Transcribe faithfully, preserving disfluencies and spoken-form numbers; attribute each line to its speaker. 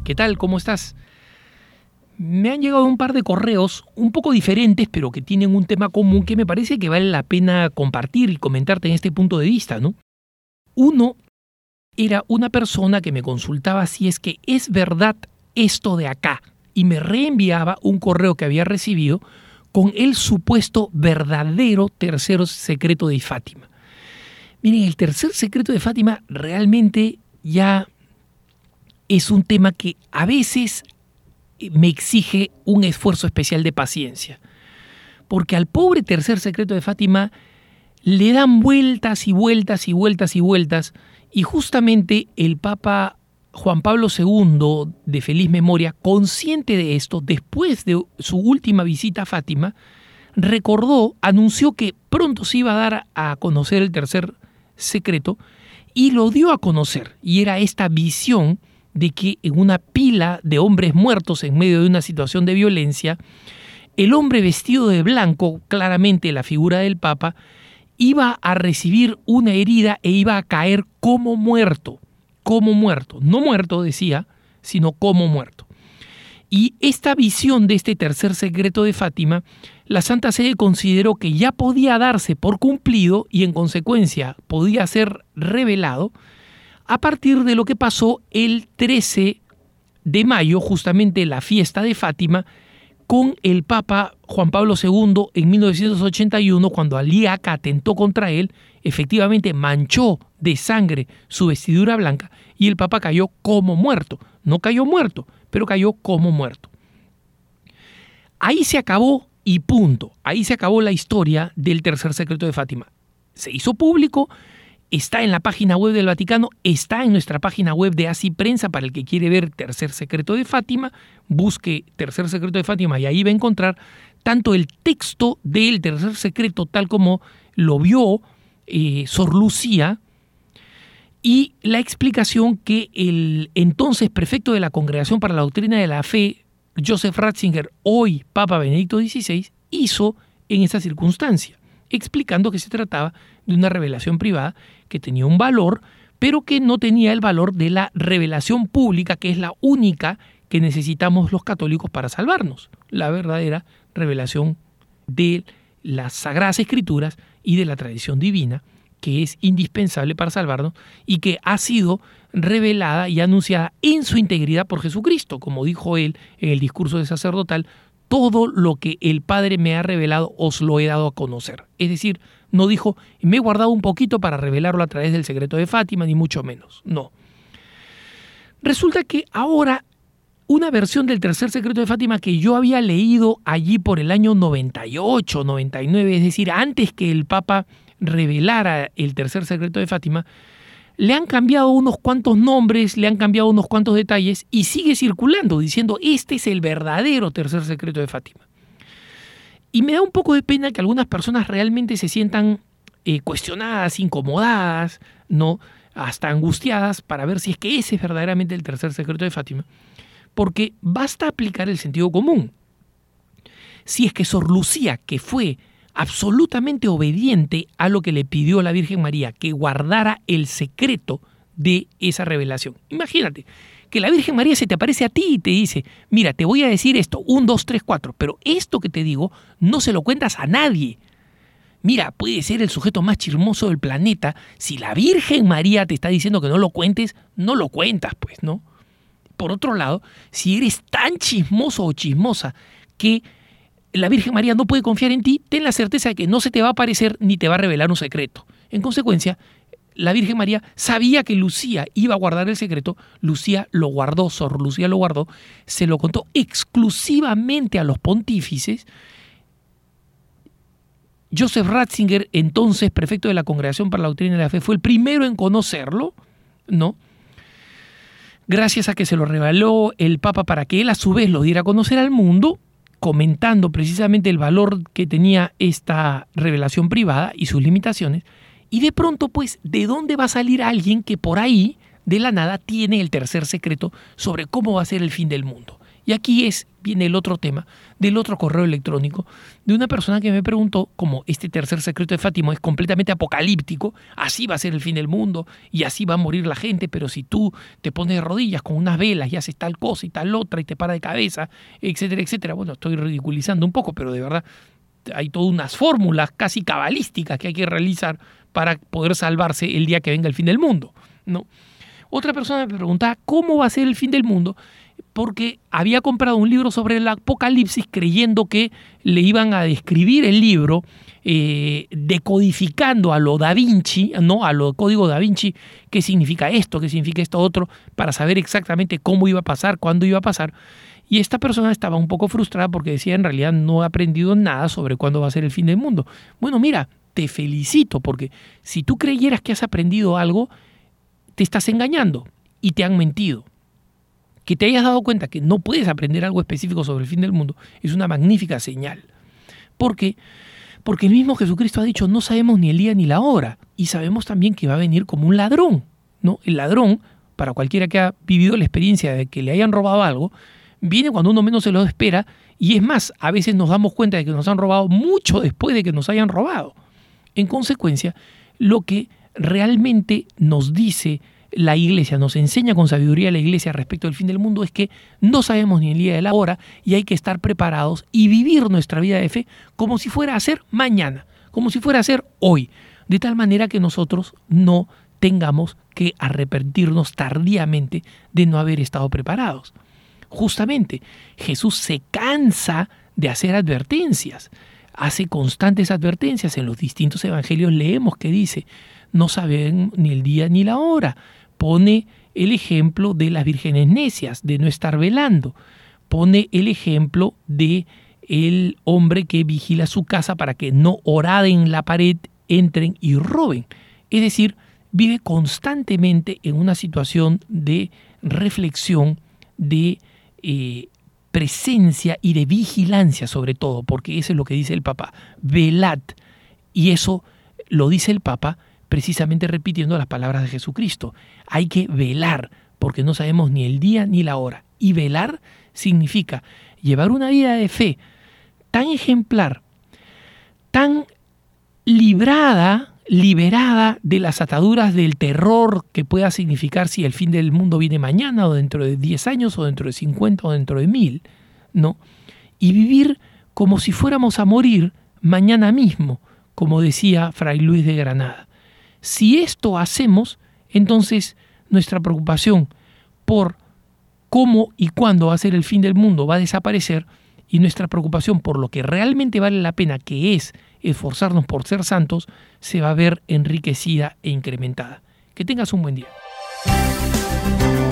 Speaker 1: ¿qué tal? ¿Cómo estás? Me han llegado un par de correos un poco diferentes, pero que tienen un tema común que me parece que vale la pena compartir y comentarte en este punto de vista, ¿no? Uno era una persona que me consultaba si es que es verdad esto de acá y me reenviaba un correo que había recibido con el supuesto verdadero tercer secreto de Fátima. Miren, el tercer secreto de Fátima realmente ya es un tema que a veces me exige un esfuerzo especial de paciencia. Porque al pobre tercer secreto de Fátima le dan vueltas y vueltas y vueltas y vueltas, y justamente el Papa Juan Pablo segundo, de feliz memoria, consciente de esto, después de su última visita a Fátima, recordó, anunció que pronto se iba a dar a conocer el tercer secreto, y lo dio a conocer, y era esta visión de que en una pila de hombres muertos en medio de una situación de violencia, el hombre vestido de blanco, claramente la figura del Papa, iba a recibir una herida e iba a caer como muerto, como muerto, no muerto decía, sino como muerto. Y esta visión de este tercer secreto de Fátima, la Santa Sede consideró que ya podía darse por cumplido y en consecuencia podía ser revelado a partir de lo que pasó el trece de mayo, justamente la fiesta de Fátima, con el Papa Juan Pablo segundo en mil novecientos ochenta y uno, cuando Ali Aka atentó contra él, efectivamente manchó de sangre su vestidura blanca y el Papa cayó como muerto. No cayó muerto, pero cayó como muerto. Ahí se acabó y punto. Ahí se acabó la historia del tercer secreto de Fátima. Se hizo público. Está en la página web del Vaticano, está en nuestra página web de Así Prensa para el que quiere ver Tercer Secreto de Fátima. Busque Tercer Secreto de Fátima y ahí va a encontrar tanto el texto del Tercer Secreto tal como lo vio eh, Sor Lucía y la explicación que el entonces prefecto de la Congregación para la Doctrina de la Fe, Joseph Ratzinger, hoy Papa Benedicto dieciséis, hizo en esa circunstancia, explicando que se trataba de una revelación privada que tenía un valor, pero que no tenía el valor de la revelación pública, que es la única que necesitamos los católicos para salvarnos, la verdadera revelación de las Sagradas Escrituras y de la tradición divina, que es indispensable para salvarnos y que ha sido revelada y anunciada en su integridad por Jesucristo, como dijo él en el discurso de sacerdotal: todo lo que el Padre me ha revelado os lo he dado a conocer. Es decir, no dijo, me he guardado un poquito para revelarlo a través del secreto de Fátima, ni mucho menos. No. Resulta que ahora una versión del tercer secreto de Fátima que yo había leído allí por el año noventa y ocho, noventa y nueve, es decir, antes que el Papa revelara el tercer secreto de Fátima, le han cambiado unos cuantos nombres, le han cambiado unos cuantos detalles y sigue circulando diciendo este es el verdadero tercer secreto de Fátima. Y me da un poco de pena que algunas personas realmente se sientan eh, cuestionadas, incomodadas, ¿no? Hasta angustiadas para ver si es que ese es verdaderamente el tercer secreto de Fátima, porque basta aplicar el sentido común. Si es que Sor Lucía, que fue absolutamente obediente a lo que le pidió la Virgen María, que guardara el secreto de esa revelación. Imagínate que la Virgen María se te aparece a ti y te dice, mira, te voy a decir esto, un, dos, tres, cuatro, pero esto que te digo no se lo cuentas a nadie. Mira, puede ser el sujeto más chismoso del planeta, si la Virgen María te está diciendo que no lo cuentes, no lo cuentas, pues, ¿no? Por otro lado, si eres tan chismoso o chismosa que la Virgen María no puede confiar en ti, ten la certeza de que no se te va a aparecer ni te va a revelar un secreto. En consecuencia, la Virgen María sabía que Lucía iba a guardar el secreto, Lucía lo guardó, Sor Lucía lo guardó, se lo contó exclusivamente a los pontífices. Joseph Ratzinger, entonces prefecto de la Congregación para la Doctrina de la Fe, fue el primero en conocerlo, ¿no? Gracias a que se lo reveló el Papa para que él a su vez lo diera a conocer al mundo, comentando precisamente el valor que tenía esta revelación privada y sus limitaciones, y de pronto, pues, ¿de dónde va a salir alguien que por ahí, de la nada, tiene el tercer secreto sobre cómo va a ser el fin del mundo? Y aquí es, viene el otro tema, del otro correo electrónico, de una persona que me preguntó, como este tercer secreto de Fátima es completamente apocalíptico, así va a ser el fin del mundo y así va a morir la gente, pero si tú te pones de rodillas con unas velas y haces tal cosa y tal otra y te para de cabeza, etcétera, etcétera. Bueno, estoy ridiculizando un poco, pero de verdad hay todas unas fórmulas casi cabalísticas que hay que realizar para poder salvarse el día que venga el fin del mundo, ¿no? Otra persona me preguntaba cómo va a ser el fin del mundo, porque había comprado un libro sobre el apocalipsis creyendo que le iban a describir el libro eh, decodificando a lo Da Vinci, ¿no? A lo código Da Vinci, qué significa esto, qué significa esto otro, para saber exactamente cómo iba a pasar, cuándo iba a pasar. Y esta persona estaba un poco frustrada porque decía, en realidad no ha aprendido nada sobre cuándo va a ser el fin del mundo. Bueno, mira, te felicito, porque si tú creyeras que has aprendido algo, te estás engañando y te han mentido. Que te hayas dado cuenta que no puedes aprender algo específico sobre el fin del mundo es una magnífica señal. ¿Por qué? Porque el mismo Jesucristo ha dicho, no sabemos ni el día ni la hora, y sabemos también que va a venir como un ladrón, ¿no? El ladrón, para cualquiera que ha vivido la experiencia de que le hayan robado algo, viene cuando uno menos se lo espera, y es más, a veces nos damos cuenta de que nos han robado mucho después de que nos hayan robado. En consecuencia, lo que realmente nos dice la Iglesia, nos enseña con sabiduría la Iglesia respecto al fin del mundo, es que no sabemos ni el día ni la hora y hay que estar preparados y vivir nuestra vida de fe como si fuera a ser mañana, como si fuera a ser hoy, de tal manera que nosotros no tengamos que arrepentirnos tardíamente de no haber estado preparados. Justamente, Jesús se cansa de hacer advertencias, hace constantes advertencias. En los distintos evangelios leemos que dice, no saben ni el día ni la hora. Pone el ejemplo de las vírgenes necias, de no estar velando. Pone el ejemplo de el hombre que vigila su casa para que no oraden la pared, entren y roben. Es decir, vive constantemente en una situación de reflexión, de eh, presencia y de vigilancia sobre todo, porque eso es lo que dice el Papa, velad. Y eso lo dice el Papa precisamente repitiendo las palabras de Jesucristo. Hay que velar, porque no sabemos ni el día ni la hora. Y velar significa llevar una vida de fe tan ejemplar, tan librada, liberada de las ataduras del terror que pueda significar si el fin del mundo viene mañana o dentro de diez años o dentro de cincuenta o dentro de mil, ¿no? Y vivir como si fuéramos a morir mañana mismo, como decía Fray Luis de Granada. Si esto hacemos, entonces nuestra preocupación por cómo y cuándo va a ser el fin del mundo va a desaparecer, y nuestra preocupación por lo que realmente vale la pena, que es esforzarnos por ser santos, se va a ver enriquecida e incrementada. Que tengas un buen día.